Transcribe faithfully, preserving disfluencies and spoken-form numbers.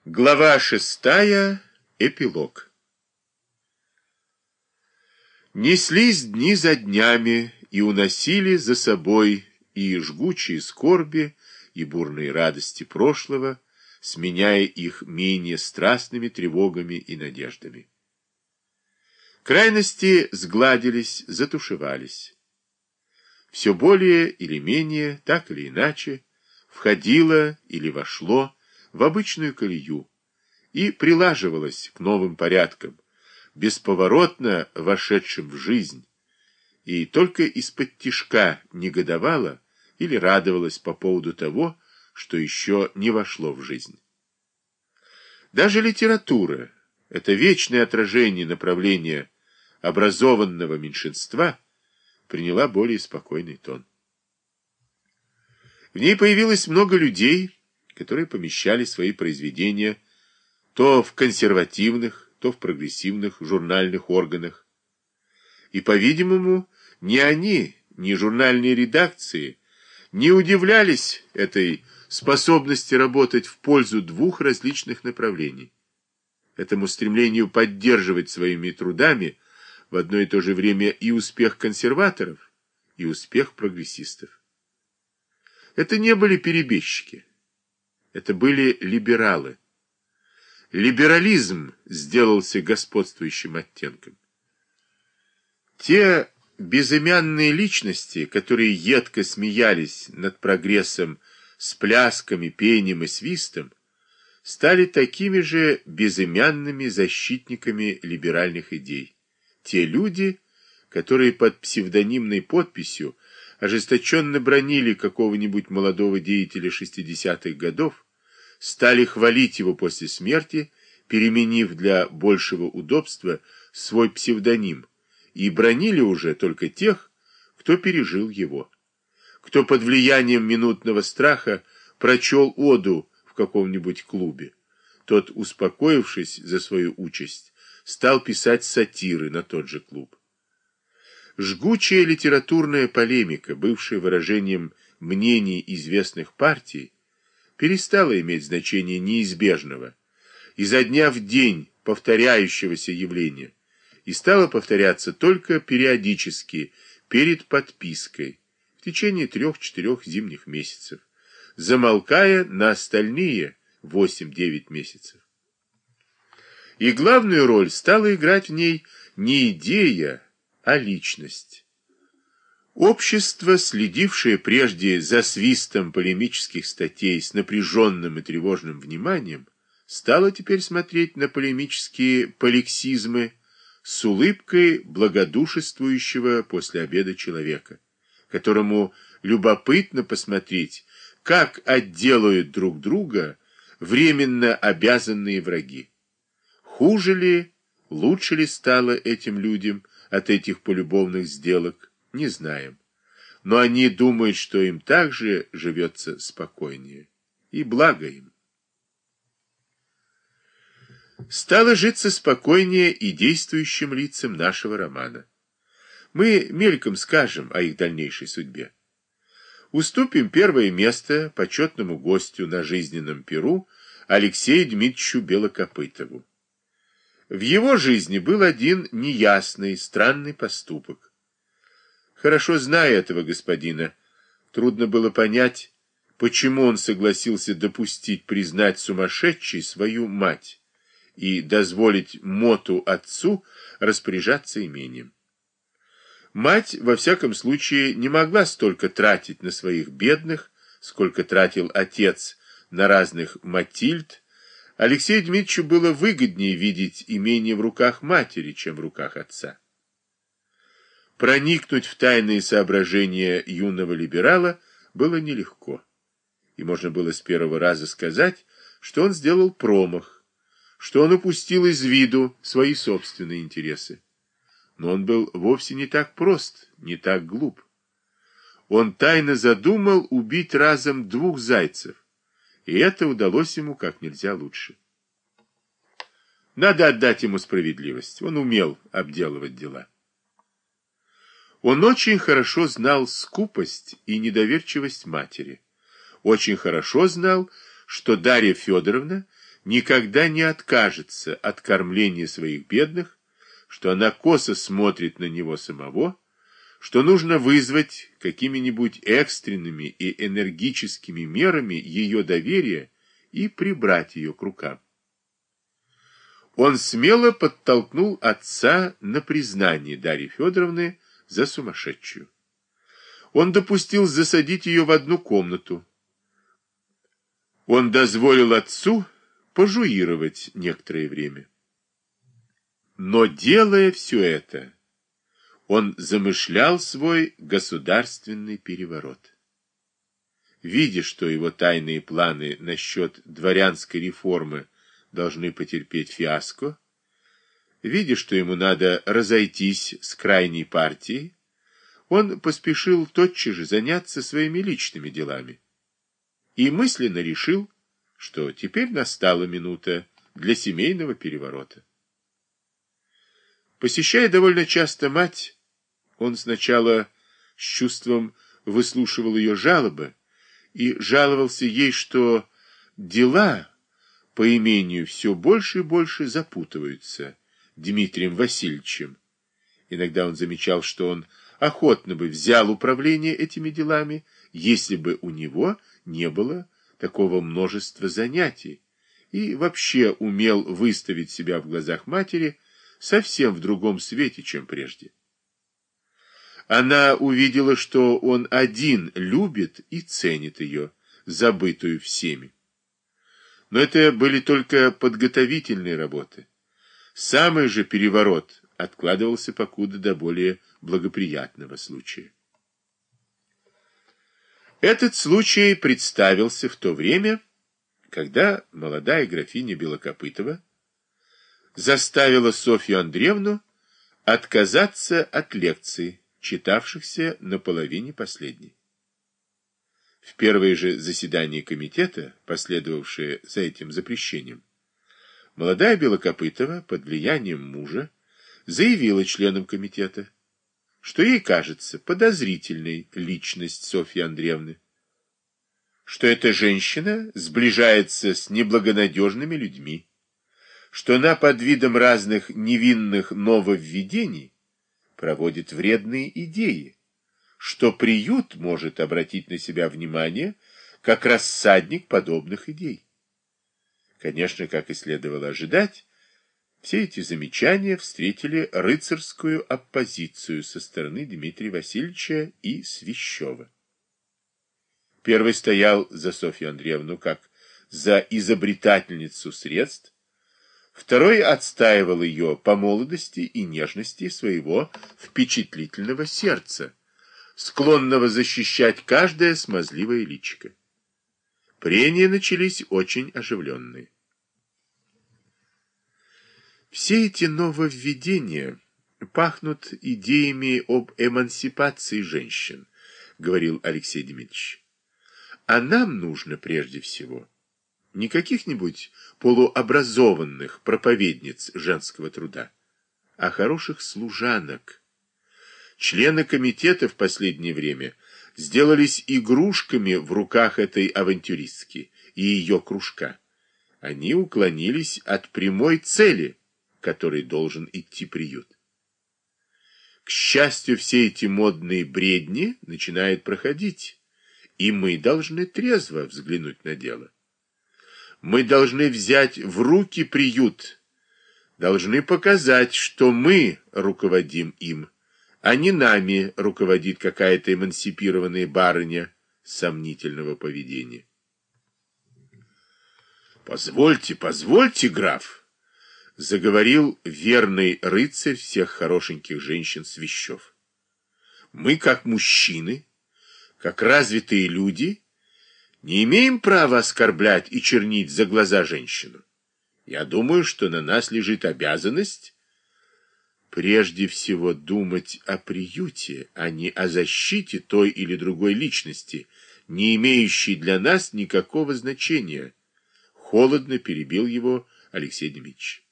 Глава шестая. Эпилог. Неслись дни за днями и уносили за собой и жгучие скорби, и бурные радости прошлого, сменяя их менее страстными тревогами и надеждами. Крайности сгладились, затушевались. Все более или менее, так или иначе, входило или вошло в обычную колею и прилаживалось к новым порядкам, бесповоротно вошедшим в жизнь, и только из-под тишка негодовало или радовалось по поводу того, что еще не вошло в жизнь. Даже литература, это вечное отражение направления образованного меньшинства, приняла более спокойный тон. В ней появилось много людей, которые помещали свои произведения то в консервативных, то в прогрессивных журнальных органах. И, по-видимому, ни они, ни журнальные редакции не удивлялись этой способности работать в пользу двух различных направлений, этому стремлению поддерживать своими трудами в одно и то же время и успех консерваторов, и успех прогрессистов. Это не были перебежчики. Это были либералы. Либерализм сделался господствующим оттенком. Те безымянные личности, которые едко смеялись над прогрессом с плясками, пением и свистом, стали такими же безымянными защитниками либеральных идей. Те люди, которые под псевдонимной подписью ожесточенно бранили какого-нибудь молодого деятеля шестидесятых годов, стали хвалить его после смерти, переменив для большего удобства свой псевдоним, и бранили уже только тех, кто пережил его, кто под влиянием минутного страха прочел оду в каком-нибудь клубе. Тот, успокоившись за свою участь, стал писать сатиры на тот же клуб. Жгучая литературная полемика, бывшая выражением мнений известных партий, перестала иметь значение неизбежного, изо дня в день повторяющегося явления, и стала повторяться только периодически, перед подпиской, в течение трех-четырех зимних месяцев, замолкая на остальные восемь-девять месяцев. И главную роль стала играть в ней не идея, а личность. Общество, следившее прежде за свистом полемических статей с напряженным и тревожным вниманием, стало теперь смотреть на полемические полексизмы с улыбкой благодушествующего после обеда человека, которому любопытно посмотреть, как отделают друг друга временно обязанные враги. Хуже ли, лучше ли стало этим людям от этих полюбовных сделок, не знаем. Но они думают, что им также живется спокойнее. И благо им. Стало житься спокойнее и действующим лицам нашего романа. Мы мельком скажем о их дальнейшей судьбе. Уступим первое место почетному гостю на жизненном перу Алексею Дмитриевичу Белокопытову. В его жизни был один неясный, странный поступок. Хорошо зная этого господина, трудно было понять, почему он согласился допустить признать сумасшедшей свою мать и дозволить моту отцу распоряжаться имением. Мать, во всяком случае, не могла столько тратить на своих бедных, сколько тратил отец на разных Матильд. Алексею Дмитриевичу было выгоднее видеть имение в руках матери, чем в руках отца. Проникнуть в тайные соображения юного либерала было нелегко, и можно было с первого раза сказать, что он сделал промах, что он упустил из виду свои собственные интересы. Но он был вовсе не так прост, не так глуп. Он тайно задумал убить разом двух зайцев, и это удалось ему как нельзя лучше. Надо отдать ему справедливость, он умел обделывать дела. Он очень хорошо знал скупость и недоверчивость матери. Очень хорошо знал, что Дарья Федоровна никогда не откажется от кормления своих бедных, что она косо смотрит на него самого, что нужно вызвать какими-нибудь экстренными и энергическими мерами ее доверие и прибрать ее к рукам. Он смело подтолкнул отца на признание Дарьи Федоровны за сумасшедшую. Он допустил засадить ее в одну комнату. Он дозволил отцу пожуировать некоторое время. Но, делая все это, он замышлял свой государственный переворот. Видя, что его тайные планы насчет дворянской реформы должны потерпеть фиаско, видя, что ему надо разойтись с крайней партией, он поспешил тотчас же заняться своими личными делами и мысленно решил, что теперь настала минута для семейного переворота. Посещая довольно часто мать, он сначала с чувством выслушивал ее жалобы и жаловался ей, что дела по имению все больше и больше запутываются Дмитрием Васильевичем. Иногда он замечал, что он охотно бы взял управление этими делами, если бы у него не было такого множества занятий, и вообще умел выставить себя в глазах матери совсем в другом свете, чем прежде. Она увидела, что он один любит и ценит ее, забытую всеми. Но это были только подготовительные работы. Самый же переворот откладывался покуда до более благоприятного случая. Этот случай представился в то время, когда молодая графиня Белокопытова заставила Софью Андреевну отказаться от лекций, читавшихся на половине последней. В первое же заседание комитета, последовавшее за этим запрещением, молодая Белокопытова под влиянием мужа заявила членам комитета, что ей кажется подозрительной личность Софьи Андреевны, что эта женщина сближается с неблагонадежными людьми, что она под видом разных невинных нововведений проводит вредные идеи, что приют может обратить на себя внимание как рассадник подобных идей. Конечно, как и следовало ожидать, все эти замечания встретили рыцарскую оппозицию со стороны Дмитрия Васильевича и Свящева. Первый стоял за Софью Андреевну как за изобретательницу средств, второй отстаивал ее по молодости и нежности своего впечатлительного сердца, склонного защищать каждое смазливое личико. Прения начались очень оживленные. Все эти нововведения пахнут идеями об эмансипации женщин, говорил Алексей Дмитриевич. А нам нужно прежде всего не каких-нибудь полуобразованных проповедниц женского труда, а хороших служанок. Члены комитета в последнее время сделались игрушками в руках этой авантюристки и ее кружка. Они уклонились от прямой цели, к которой должен идти приют. К счастью, все эти модные бредни начинают проходить, и мы должны трезво взглянуть на дело. Мы должны взять в руки приют, должны показать, что мы руководим им, а не нами руководит какая-то эмансипированная барыня сомнительного поведения. «Позвольте, позвольте, граф!» — заговорил верный рыцарь всех хорошеньких женщин Свящев. «Мы, как мужчины, как развитые люди, не имеем права оскорблять и чернить за глаза женщину. Я думаю, что на нас лежит обязанность прежде всего думать о приюте, а не о защите той или другой личности, не имеющей для нас никакого значения», — холодно перебил его Алексей Дмитриевич.